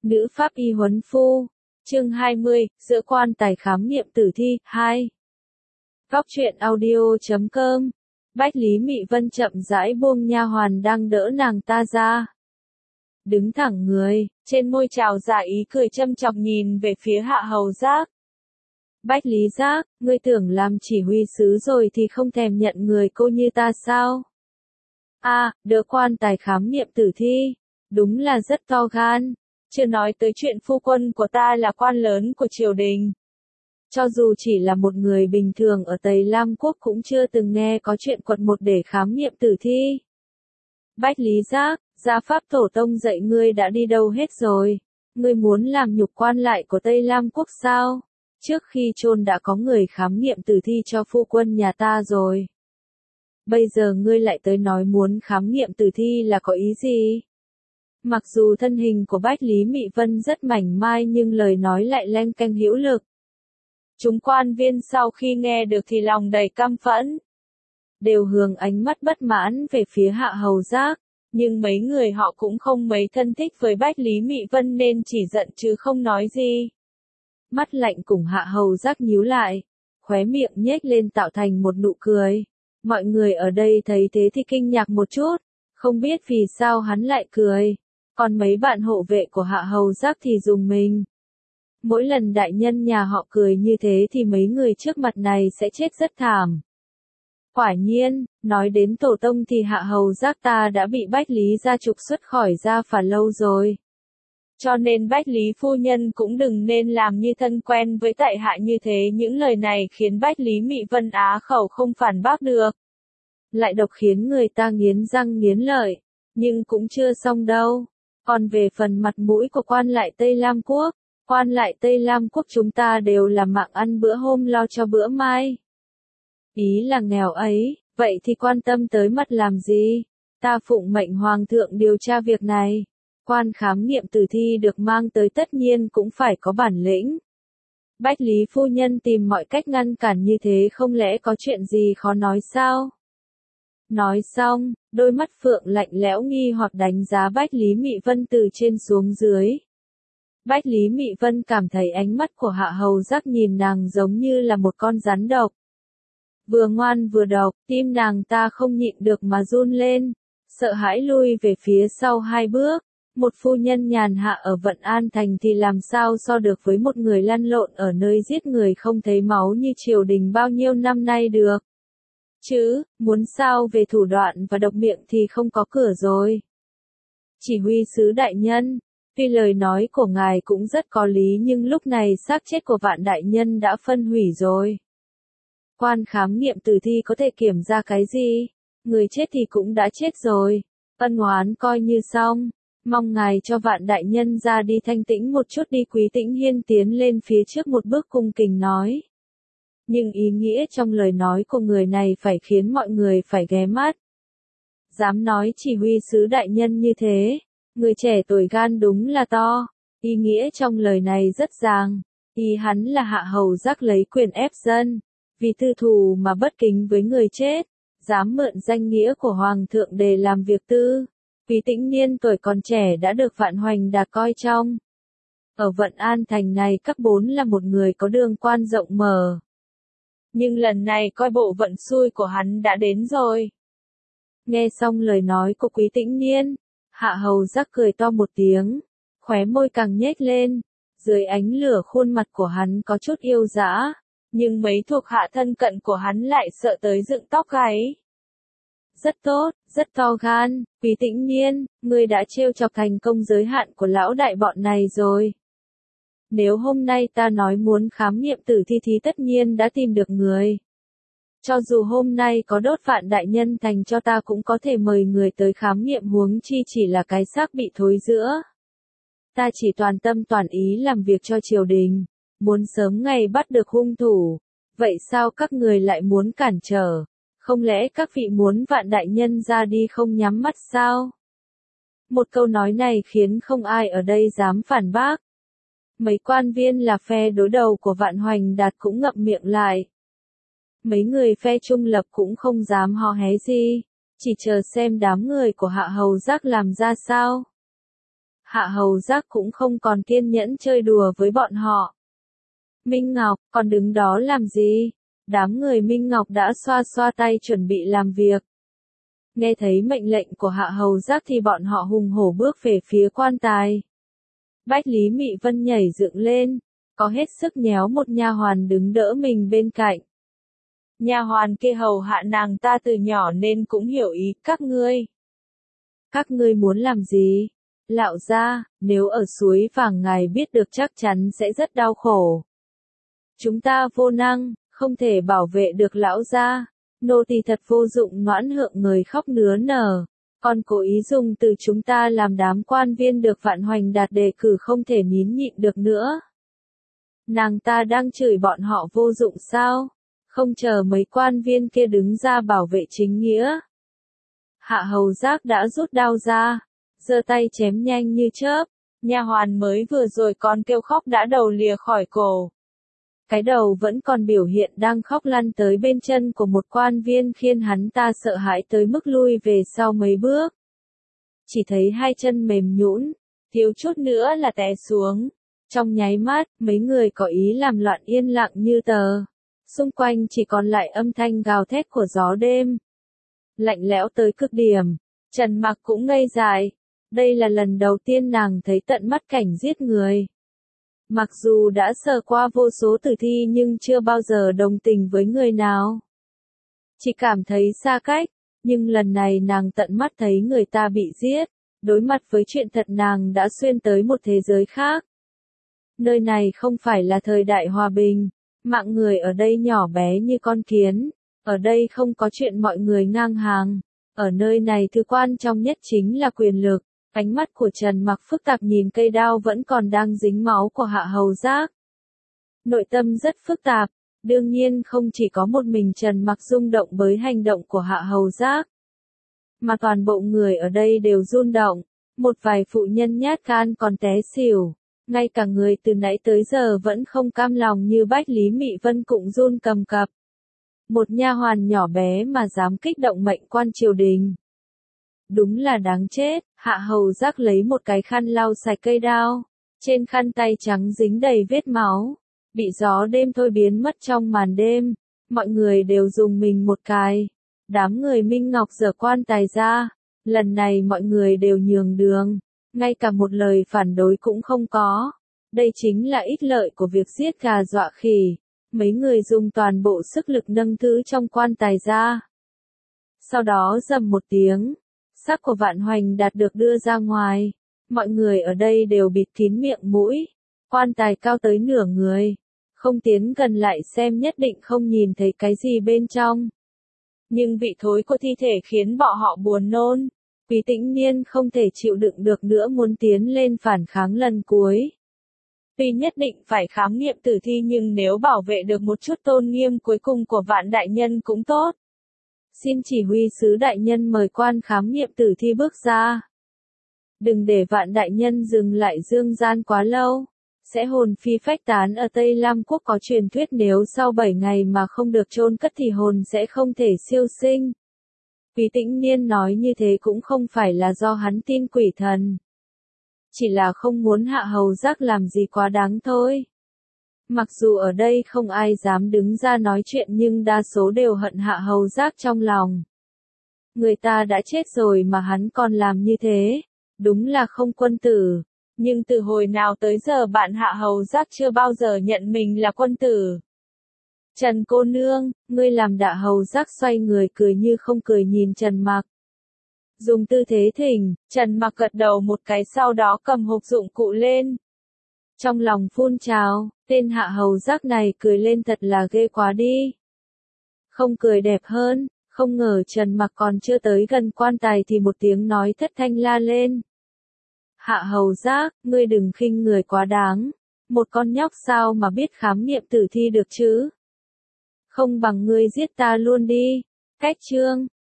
Nữ pháp y huấn phu. Chương 20, giữa quan tài khám nghiệm tử thi, 2. Góc truyện audio.com. Bách Lý Mị Vân chậm rãi buông nha hoàn đang đỡ nàng ta ra. Đứng thẳng người, trên môi trào ra ý cười châm chọc nhìn về phía Hạ Hầu Giác. Bách Lý Giác, ngươi tưởng làm chỉ huy sứ rồi thì không thèm nhận người cô như ta sao? Đỡ quan tài khám nghiệm tử thi. Đúng là rất to gan. Chưa nói tới chuyện phu quân của ta là quan lớn của triều đình. Cho dù chỉ là một người bình thường ở Tây Lam Quốc cũng chưa từng nghe có chuyện quật một để khám nghiệm tử thi. Bách Lý Giác, gia pháp tổ tông dạy ngươi đã đi đâu hết rồi? Ngươi muốn làm nhục quan lại của Tây Lam Quốc sao? Trước khi chôn đã có người khám nghiệm tử thi cho phu quân nhà ta rồi. Bây giờ ngươi lại tới nói muốn khám nghiệm tử thi là có ý gì? Mặc dù thân hình của Bách Lý Mị Vân rất mảnh mai nhưng lời nói lại leng keng hữu lực. Chúng quan viên sau khi nghe được thì lòng đầy căm phẫn. Đều hướng ánh mắt bất mãn về phía Hạ Hầu Giác, nhưng mấy người họ cũng không mấy thân thích với Bách Lý Mị Vân nên chỉ giận chứ không nói gì. Mắt lạnh cùng Hạ Hầu Giác nhíu lại, khóe miệng nhếch lên tạo thành một nụ cười. Mọi người ở đây thấy thế thì kinh ngạc một chút, không biết vì sao hắn lại cười. Còn mấy bạn hộ vệ của Hạ Hầu Giác thì rùng mình. Mỗi lần đại nhân nhà họ cười như thế thì mấy người trước mặt này sẽ chết rất thảm. Quả nhiên, nói đến tổ tông thì Hạ Hầu Giác ta đã bị Bách Lý gia trục xuất khỏi gia phả lâu rồi. Cho nên Bách Lý phu nhân cũng đừng nên làm như thân quen với tại hạ như thế. Những lời này khiến Bách Lý Mị Vân á khẩu không phản bác được. Lại độc khiến người ta nghiến răng nghiến lợi. Nhưng cũng chưa xong đâu. Còn về phần mặt mũi của quan lại Tây Lam Quốc, quan lại Tây Lam Quốc chúng ta đều là mạng ăn bữa hôm lo cho bữa mai. Ý là nghèo ấy, vậy thì quan tâm tới mặt làm gì? Ta phụng mệnh hoàng thượng điều tra việc này. Quan khám nghiệm tử thi được mang tới tất nhiên cũng phải có bản lĩnh. Bách Lý phu nhân tìm mọi cách ngăn cản như thế không lẽ có chuyện gì khó nói sao? Nói xong, đôi mắt phượng lạnh lẽo nghi hoặc đánh giá Bách Lý Mị Vân từ trên xuống dưới. Bách Lý Mị Vân cảm thấy ánh mắt của Hạ Hầu Giác nhìn nàng giống như là một con rắn độc. Vừa ngoan vừa độc, tim nàng ta không nhịn được mà run lên, sợ hãi lui về phía sau 2 bước. Một phu nhân nhàn hạ ở Vận An Thành thì làm sao so được với một người lăn lộn ở nơi giết người không thấy máu như triều đình bao nhiêu năm nay được. Chứ, muốn sao về thủ đoạn và độc miệng thì không có cửa rồi. Chỉ huy sứ đại nhân, tuy lời nói của ngài cũng rất có lý nhưng lúc này xác chết của Vạn đại nhân đã phân hủy rồi. Quan khám nghiệm tử thi có thể kiểm ra cái gì? Người chết thì cũng đã chết rồi. Ân oán coi như xong. Mong ngài cho Vạn đại nhân ra đi thanh tĩnh một chút đi. Quý Tĩnh Hiên tiến lên phía trước một bước cung kính nói. Nhưng ý nghĩa trong lời nói của người này phải khiến mọi người phải ghé mắt. Dám nói chỉ huy sứ đại nhân như thế, người trẻ tuổi gan đúng là to. Ý nghĩa trong lời này rất ràng, ý hắn là Hạ Hầu Giác lấy quyền ép dân, vì tư thù mà bất kính với người chết, dám mượn danh nghĩa của Hoàng thượng để làm việc tư. Quý Tĩnh Niên tuổi còn trẻ đã được Vạn Hoành Đạt coi trọng. Ở Vận An Thành này cấp 4 là một người có đường quan rộng mở. Nhưng lần này coi bộ vận xui của hắn đã đến rồi. Nghe xong lời nói của Quý Tĩnh Niên, Hạ Hầu Giác cười to một tiếng, khóe môi càng nhếch lên, dưới ánh lửa khuôn mặt của hắn có chút yêu dã, nhưng mấy thuộc hạ thân cận của hắn lại sợ tới dựng tóc gáy. Rất tốt, rất to gan, Quý Tĩnh Niên, ngươi đã trêu chọc thành công giới hạn của lão đại bọn này rồi. Nếu hôm nay ta nói muốn khám nghiệm tử thi thì tất nhiên đã tìm được người. Cho dù hôm nay có đốt Vạn đại nhân thành cho ta cũng có thể mời người tới khám nghiệm huống chi chỉ là cái xác bị thối rữa. Ta chỉ toàn tâm toàn ý làm việc cho triều đình, muốn sớm ngày bắt được hung thủ. Vậy sao các người lại muốn cản trở? Không lẽ các vị muốn Vạn đại nhân ra đi không nhắm mắt sao? Một câu nói này khiến không ai ở đây dám phản bác. Mấy quan viên là phe đối đầu của Vạn Hoành Đạt cũng ngậm miệng lại. Mấy người phe trung lập cũng không dám hò hé gì, chỉ chờ xem đám người của Hạ Hầu Giác làm ra sao. Hạ Hầu Giác cũng không còn kiên nhẫn chơi đùa với bọn họ. Minh Ngọc, còn đứng đó làm gì? Đám người Minh Ngọc đã xoa xoa tay chuẩn bị làm việc. Nghe thấy mệnh lệnh của Hạ Hầu Giác thì bọn họ hùng hổ bước về phía quan tài. Bách Lý Mị Vân nhảy dựng lên, có hết sức nhéo một nha hoàn đứng đỡ mình bên cạnh. Nha hoàn kia hầu hạ nàng ta từ nhỏ nên cũng hiểu ý các ngươi muốn làm gì? Lão gia, nếu ở suối vàng ngài biết được chắc chắn sẽ rất đau khổ. Chúng ta vô năng, không thể bảo vệ được lão gia. Nô tỳ thật vô dụng. Noãn Hượng người khóc nứa nở. Còn cố ý dùng từ chúng ta làm đám quan viên được Vạn Hoành Đạt đề cử không thể nín nhịn được nữa. Nàng ta đang chửi bọn họ vô dụng sao? Không chờ mấy quan viên kia đứng ra bảo vệ chính nghĩa. Hạ Hầu Giác đã rút đao ra, giơ tay chém nhanh như chớp. Nha hoàn mới vừa rồi còn kêu khóc đã đầu lìa khỏi cổ. Cái đầu vẫn còn biểu hiện đang khóc lăn tới bên chân của một quan viên khiến hắn ta sợ hãi tới mức lui về sau mấy bước. Chỉ thấy hai chân mềm nhũn, thiếu chút nữa là té xuống. Trong nháy mắt, mấy người có ý làm loạn yên lặng như tờ. Xung quanh chỉ còn lại âm thanh gào thét của gió đêm. Lạnh lẽo tới cực điểm, Trần Mặc cũng ngây dại. Đây là lần đầu tiên nàng thấy tận mắt cảnh giết người. Mặc dù đã sờ qua vô số tử thi nhưng chưa bao giờ đồng tình với người nào. Chỉ cảm thấy xa cách, nhưng lần này nàng tận mắt thấy người ta bị giết. Đối mặt với chuyện thật nàng đã xuyên tới một thế giới khác. Nơi này không phải là thời đại hòa bình. Mạng người ở đây nhỏ bé như con kiến. Ở đây không có chuyện mọi người ngang hàng. Ở nơi này thứ quan trọng nhất chính là quyền lực. Ánh mắt của Trần Mặc phức tạp nhìn cây đao vẫn còn đang dính máu của Hạ Hầu Giác. Nội tâm rất phức tạp. Đương nhiên không chỉ có một mình Trần Mặc rung động bởi hành động của Hạ Hầu Giác. Mà toàn bộ người ở đây đều rung động. Một vài phụ nhân nhát gan còn té xỉu. Ngay cả người từ nãy tới giờ vẫn không cam lòng như Bách Lý Mị Vân cũng run cầm cập. Một nha hoàn nhỏ bé mà dám kích động mệnh quan triều đình. Đúng là đáng chết. Hạ Hầu Giác lấy một cái khăn lau sạch cây đao. Trên khăn tay trắng dính đầy vết máu. Bị gió đêm thôi biến mất trong màn đêm. Mọi người đều dùng mình một cái. Đám người Minh Ngọc giở quan tài ra. Lần này mọi người đều nhường đường. Ngay cả một lời phản đối cũng không có. Đây chính là ích lợi của việc giết gà dọa khỉ. Mấy người dùng toàn bộ sức lực nâng thứ trong quan tài ra. Sau đó rầm một tiếng. Xác của Vạn Hoành Đạt được đưa ra ngoài. Mọi người ở đây đều bịt kín miệng mũi. Quan tài cao tới nửa người. Không tiến gần lại xem nhất định không nhìn thấy cái gì bên trong. Nhưng vị thối của thi thể khiến bọn họ buồn nôn. Quý Tĩnh Niên không thể chịu đựng được nữa muốn tiến lên phản kháng lần cuối. Tuy nhất định phải khám nghiệm tử thi nhưng nếu bảo vệ được một chút tôn nghiêm cuối cùng của Vạn đại nhân cũng tốt. Xin chỉ huy sứ đại nhân mời quan khám nghiệm tử thi bước ra. Đừng để Vạn đại nhân dừng lại dương gian quá lâu. Sẽ hồn phi phách tán. Ở Tây Lam Quốc có truyền thuyết nếu sau 7 ngày mà không được chôn cất thì hồn sẽ không thể siêu sinh. Quý Tĩnh Niên nói như thế cũng không phải là do hắn tin quỷ thần. Chỉ là không muốn Hạ Hầu Giác làm gì quá đáng thôi. Mặc dù ở đây không ai dám đứng ra nói chuyện nhưng đa số đều hận Hạ Hầu Giác trong lòng. Người ta đã chết rồi mà hắn còn làm như thế. Đúng là không quân tử. Nhưng từ hồi nào tới giờ bạn Hạ Hầu Giác chưa bao giờ nhận mình là quân tử. Trần cô nương, ngươi làm Hạ Hầu Giác xoay người cười như không cười nhìn Trần Mặc. Dùng tư thế thỉnh, Trần Mặc gật đầu một cái sau đó cầm hộp dụng cụ lên. Trong lòng phun trào, tên Hạ Hầu Giác này cười lên thật là ghê quá đi. Không cười đẹp hơn, không ngờ Trần Mặc còn chưa tới gần quan tài thì một tiếng nói thất thanh la lên. Hạ Hầu Giác, ngươi đừng khinh người quá đáng. Một con nhóc sao mà biết khám nghiệm tử thi được chứ? Không bằng ngươi giết ta luôn đi. Cách chương